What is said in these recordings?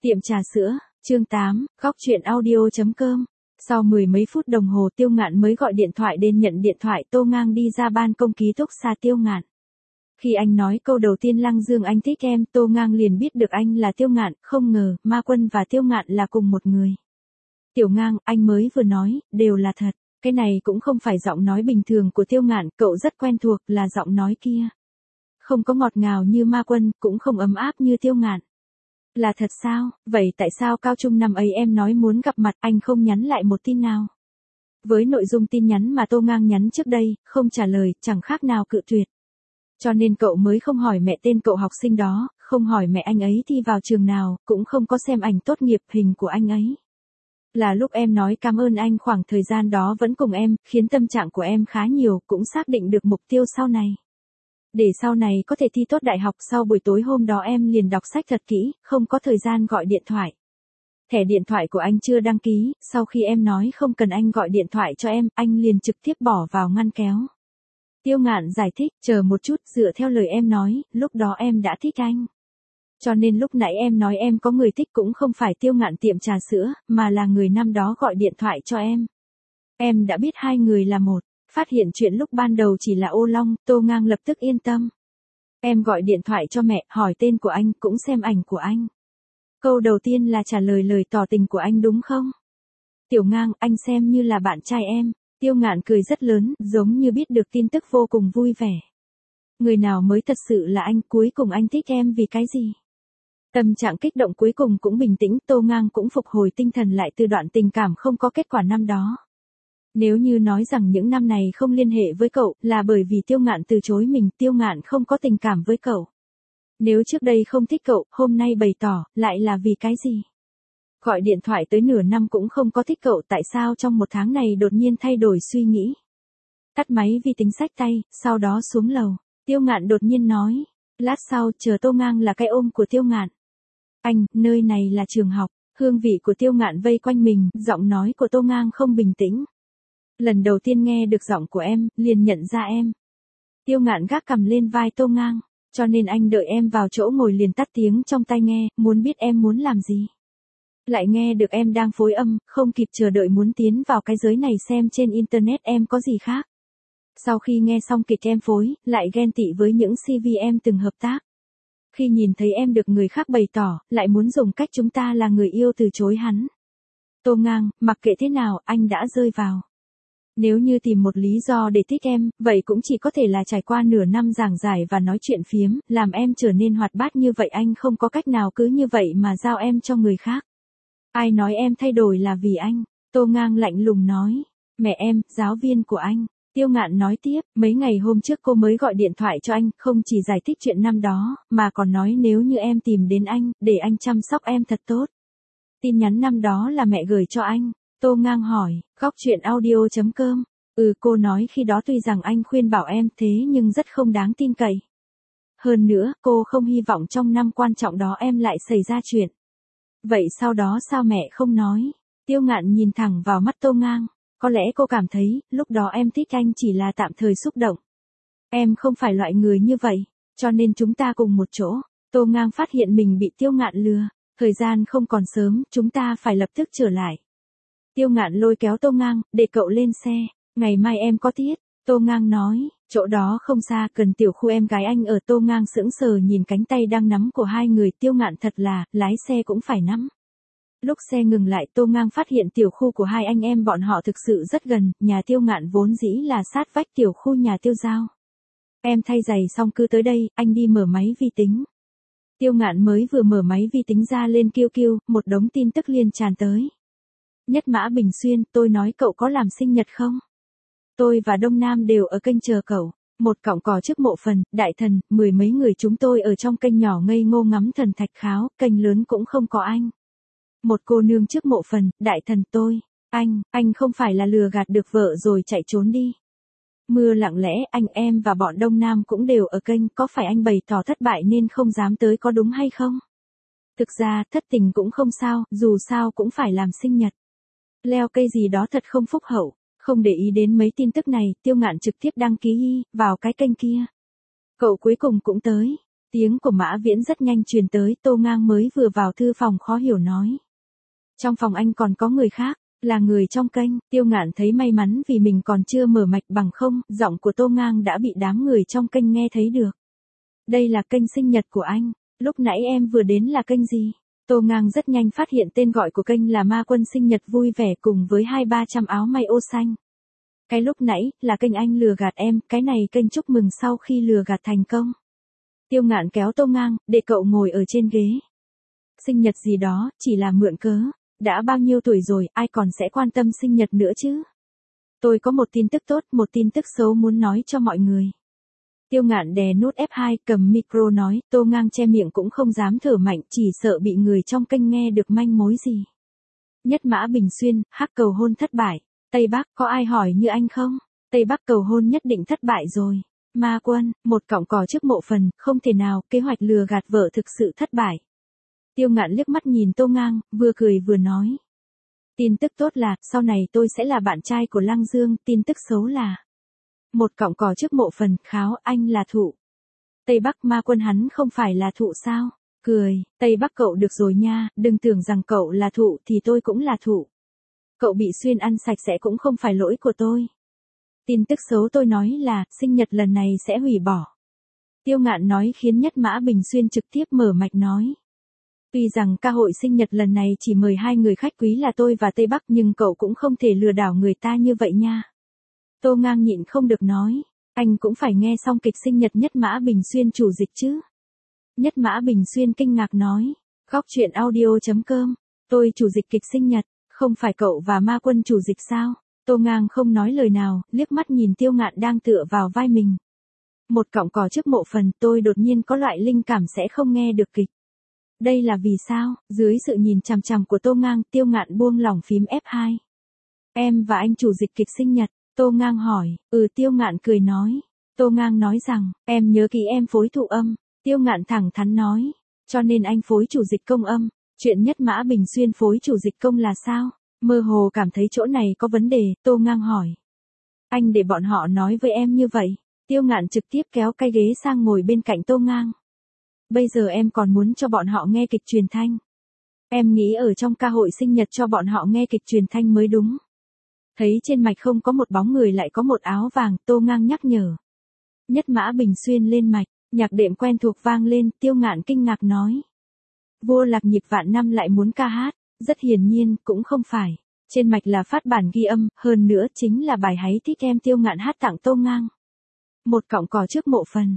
Tiệm trà sữa, chương 8, góc chuyện audio.com. Sau mười mấy phút đồng hồ Tiêu Ngạn mới gọi điện thoại đến nhận điện thoại. Tô Ngang đi ra ban công ký túc xá Tiêu Ngạn. Khi anh nói câu đầu tiên Lăng Dương anh thích em, Tô Ngang liền biết được anh là Tiêu Ngạn, không ngờ, Ma Quân và Tiêu Ngạn là cùng một người. Tiểu Ngang, anh mới vừa nói, đều là thật. Cái này cũng không phải giọng nói bình thường của Tiêu Ngạn, cậu rất quen thuộc, là giọng nói kia. Không có ngọt ngào như Ma Quân, cũng không ấm áp như Tiêu Ngạn. Là thật sao, vậy tại sao cao trung năm ấy em nói muốn gặp mặt anh không nhắn lại một tin nào? Với nội dung tin nhắn mà Tô Ngang nhắn trước đây, không trả lời, chẳng khác nào cự tuyệt. Cho nên cậu mới không hỏi mẹ tên cậu học sinh đó, không hỏi mẹ anh ấy thi vào trường nào, cũng không có xem ảnh tốt nghiệp hình của anh ấy. Là lúc em nói cảm ơn anh khoảng thời gian đó vẫn cùng em, khiến tâm trạng của em khá nhiều, cũng xác định được mục tiêu sau này. Để sau này có thể thi tốt đại học. Sau buổi tối hôm đó em liền đọc sách thật kỹ, không có thời gian gọi điện thoại. Thẻ điện thoại của anh chưa đăng ký, sau khi em nói không cần anh gọi điện thoại cho em, anh liền trực tiếp bỏ vào ngăn kéo. Tiêu Ngạn giải thích, chờ một chút, dựa theo lời em nói, lúc đó em đã thích anh. Cho nên lúc nãy em nói em có người thích cũng không phải Tiêu Ngạn tiệm trà sữa, mà là người năm đó gọi điện thoại cho em. Em đã biết hai người là một. Phát hiện chuyện lúc ban đầu chỉ là ô long, Tô Ngang lập tức yên tâm. Em gọi điện thoại cho mẹ, hỏi tên của anh, cũng xem ảnh của anh. Câu đầu tiên là trả lời lời tỏ tình của anh đúng không? Tiểu Ngang, anh xem như là bạn trai em. Tiêu Ngạn cười rất lớn, giống như biết được tin tức vô cùng vui vẻ. Người nào mới thật sự là anh, cuối cùng anh thích em vì cái gì? Tâm trạng kích động cuối cùng cũng bình tĩnh, Tô Ngang cũng phục hồi tinh thần lại từ đoạn tình cảm không có kết quả năm đó. Nếu như nói rằng những năm này không liên hệ với cậu, là bởi vì Tiêu Ngạn từ chối mình, Tiêu Ngạn không có tình cảm với cậu. Nếu trước đây không thích cậu, hôm nay bày tỏ, lại là vì cái gì? Gọi điện thoại tới nửa năm cũng không có thích cậu, tại sao trong một tháng này đột nhiên thay đổi suy nghĩ? Tắt máy vi tính xách tay, sau đó xuống lầu. Tiêu Ngạn đột nhiên nói. Lát sau, chờ Tô Ngang là cái ôm của Tiêu Ngạn. Anh, nơi này là trường học. Hương vị của Tiêu Ngạn vây quanh mình, giọng nói của Tô Ngang không bình tĩnh. Lần đầu tiên nghe được giọng của em, liền nhận ra em. Tiêu Ngạn gác cằm lên vai Tô Ngang, cho nên anh đợi em vào chỗ ngồi liền tắt tiếng trong tai nghe, muốn biết em muốn làm gì. Lại nghe được em đang phối âm, không kịp chờ đợi muốn tiến vào cái giới này xem trên internet em có gì khác. Sau khi nghe xong kịch em phối, lại ghen tị với những CV em từng hợp tác. Khi nhìn thấy em được người khác bày tỏ, lại muốn dùng cách chúng ta là người yêu từ chối hắn. Tô Ngang, mặc kệ thế nào, anh đã rơi vào. Nếu như tìm một lý do để thích em, vậy cũng chỉ có thể là trải qua nửa năm giảng giải và nói chuyện phiếm, làm em trở nên hoạt bát như vậy, anh không có cách nào cứ như vậy mà giao em cho người khác. Ai nói em thay đổi là vì anh? Tô Ngang lạnh lùng nói. Mẹ em, giáo viên của anh. Tiêu Ngạn nói tiếp, mấy ngày hôm trước cô mới gọi điện thoại cho anh, không chỉ giải thích chuyện năm đó, mà còn nói nếu như em tìm đến anh, để anh chăm sóc em thật tốt. Tin nhắn năm đó là mẹ gửi cho anh. Tô Ngang hỏi, góc chuyện audio.com. Cô nói khi đó tuy rằng anh khuyên bảo em thế nhưng rất không đáng tin cậy. Hơn nữa, cô không hy vọng trong năm quan trọng đó em lại xảy ra chuyện. Vậy sau đó sao mẹ không nói? Tiêu Ngạn nhìn thẳng vào mắt Tô Ngang. Có lẽ cô cảm thấy, lúc đó em thích anh chỉ là tạm thời xúc động. Em không phải loại người như vậy, cho nên chúng ta cùng một chỗ. Tô Ngang phát hiện mình bị Tiêu Ngạn lừa. Thời gian không còn sớm, chúng ta phải lập tức trở lại. Tiêu Ngạn lôi kéo Tô Ngang, để cậu lên xe. Ngày mai em có tiết. Tô Ngang nói, chỗ đó không xa, gần tiểu khu em gái anh ở. Tô Ngang sững sờ nhìn cánh tay đang nắm của hai người. Tiêu Ngạn thật là, lái xe cũng phải nắm. Lúc xe ngừng lại, Tô Ngang phát hiện tiểu khu của hai anh em bọn họ thực sự rất gần. Nhà Tiêu Ngạn vốn dĩ là sát vách tiểu khu nhà Tiêu Giao. Em thay giày xong cứ tới đây, anh đi mở máy vi tính. Tiêu Ngạn mới vừa mở máy vi tính ra lên QQ, một đống tin tức liền tràn tới. Nhất Mã Bình Xuyên, tôi nói cậu có làm sinh nhật không? Tôi và Đông Nam đều ở kênh chờ cậu. Một cọng cỏ trước mộ phần, đại thần, mười mấy người chúng tôi ở trong kênh nhỏ ngây ngô ngắm thần thạch kháo, kênh lớn cũng không có anh. Một cô nương trước mộ phần, đại thần tôi. Anh không phải là lừa gạt được vợ rồi chạy trốn đi. Mưa lặng lẽ, anh em và bọn Đông Nam cũng đều ở kênh, có phải anh bày tỏ thất bại nên không dám tới có đúng hay không? Thực ra, thất tình cũng không sao, dù sao cũng phải làm sinh nhật. Leo cây gì đó thật không phúc hậu. Không để ý đến mấy tin tức này, Tiêu Ngạn trực tiếp đăng ký vào cái kênh kia. Cậu cuối cùng cũng tới. Tiếng của Mã Viễn rất nhanh truyền tới, Tô Ngang mới vừa vào thư phòng khó hiểu nói. Trong phòng anh còn có người khác, là người trong kênh. Tiêu Ngạn thấy may mắn vì mình còn chưa mở mạch, bằng không, giọng của Tô Ngang đã bị đám người trong kênh nghe thấy được. Đây là kênh sinh nhật của anh, lúc nãy em vừa đến là kênh gì? Tô Ngang rất nhanh phát hiện tên gọi của kênh là Ma Quân sinh nhật vui vẻ cùng với 200-300 áo may ô xanh. Cái lúc nãy, là kênh anh lừa gạt em, cái này kênh chúc mừng sau khi lừa gạt thành công. Tiêu Ngạn kéo Tô Ngang, để cậu ngồi ở trên ghế. Sinh nhật gì đó, chỉ là mượn cớ. Đã bao nhiêu tuổi rồi, ai còn sẽ quan tâm sinh nhật nữa chứ? Tôi có một tin tức tốt, một tin tức xấu muốn nói cho mọi người. Tiêu Ngạn đè nút F2, cầm micro nói, Tô Ngang che miệng cũng không dám thở mạnh, chỉ sợ bị người trong kênh nghe được manh mối gì. Nhất Mã Bình Xuyên, hắc cầu hôn thất bại. Tây Bắc, có ai hỏi như anh không? Tây Bắc cầu hôn nhất định thất bại rồi. Ma Quân, một cọng cỏ trước mộ phần, không thể nào, kế hoạch lừa gạt vợ thực sự thất bại. Tiêu Ngạn liếc mắt nhìn Tô Ngang, vừa cười vừa nói. Tin tức tốt là, sau này tôi sẽ là bạn trai của Lăng Dương, tin tức xấu là. Một cọng cỏ trước mộ phần, kháo, anh là thụ. Tây Bắc Ma Quân hắn không phải là thụ sao? Cười, Tây Bắc cậu được rồi nha, đừng tưởng rằng cậu là thụ thì tôi cũng là thụ. Cậu bị xuyên ăn sạch sẽ cũng không phải lỗi của tôi. Tin tức xấu tôi nói là, sinh nhật lần này sẽ hủy bỏ. Tiêu Ngạn nói khiến Nhất Mã Bình Xuyên trực tiếp mở mạch nói. Tuy rằng ca hội sinh nhật lần này chỉ mời 2 người khách quý là tôi và Tây Bắc nhưng cậu cũng không thể lừa đảo người ta như vậy nha. Tô Ngang nhịn không được nói, anh cũng phải nghe xong kịch sinh nhật Nhất Mã Bình Xuyên chủ dịch chứ. Nhất Mã Bình Xuyên kinh ngạc nói, góc chuyện audio.com, tôi chủ dịch kịch sinh nhật, không phải cậu và Ma Quân chủ dịch sao? Tô Ngang không nói lời nào, liếc mắt nhìn Tiêu Ngạn đang tựa vào vai mình. Một cọng cỏ trước mộ phần, tôi đột nhiên có loại linh cảm sẽ không nghe được kịch. Đây là vì sao? Dưới sự nhìn chằm chằm của Tô Ngang, Tiêu Ngạn buông lỏng phím F2. Em và anh chủ dịch kịch sinh nhật, Tô Ngang hỏi, Tiêu Ngạn cười nói. Tô Ngang nói rằng, em nhớ kỹ em phối thụ âm. Tiêu Ngạn thẳng thắn nói, cho nên anh phối chủ dịch công âm. Chuyện Nhất Mã Bình Xuyên phối chủ dịch công là sao? Mơ hồ cảm thấy chỗ này có vấn đề, Tô Ngang hỏi. Anh để bọn họ nói với em như vậy. Tiêu Ngạn trực tiếp kéo cái ghế sang ngồi bên cạnh Tô Ngang. Bây giờ em còn muốn cho bọn họ nghe kịch truyền thanh. Em nghĩ ở trong ca hội sinh nhật cho bọn họ nghe kịch truyền thanh mới đúng. Thấy trên mạch không có một bóng người lại có một áo vàng, Tô Ngang nhắc nhở. Nhất Mã Bình Xuyên lên mạch, nhạc đệm quen thuộc vang lên, Tiêu Ngạn kinh ngạc nói. Vua lạc nhịp vạn năm lại muốn ca hát, rất hiển nhiên, cũng không phải. Trên mạch là phát bản ghi âm, hơn nữa chính là bài Hãy thích em Tiêu Ngạn hát tặng Tô Ngang. Một cọng cỏ trước mộ phần.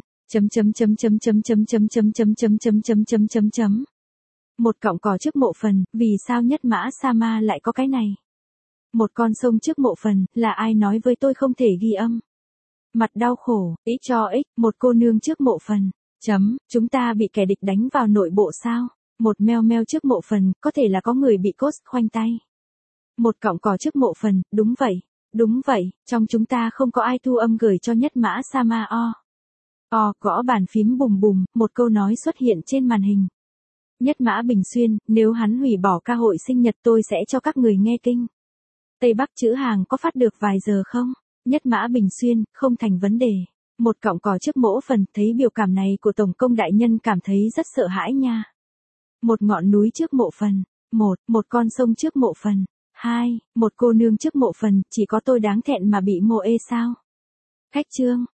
Một cọng cỏ trước mộ phần, vì sao Nhất Mã Sama lại có cái này? Một con sông trước mộ phần, là ai nói với tôi không thể ghi âm? Mặt đau khổ, một cô nương trước mộ phần. Chúng ta bị kẻ địch đánh vào nội bộ sao? Một meo meo trước mộ phần, có thể là có người bị cốt khoanh tay. Một cọng cỏ trước mộ phần, đúng vậy, trong chúng ta không có ai thu âm gửi cho Nhất Mã Sama gõ bàn phím bùm bùm, một câu nói xuất hiện trên màn hình. Nhất Mã Bình Xuyên, nếu hắn hủy bỏ ca hội sinh nhật tôi sẽ cho các người nghe kinh. Tây Bắc chữ hàng có phát được vài giờ không? Nhất Mã Bình Xuyên, không thành vấn đề. Một cọng cỏ trước mỗ phần, thấy biểu cảm này của Tổng công đại nhân cảm thấy rất sợ hãi nha. Một ngọn núi trước mộ phần. Một con sông trước mộ phần. 2, một cô nương trước mộ phần, chỉ có tôi đáng thẹn mà bị mộ ê sao? Khách trương,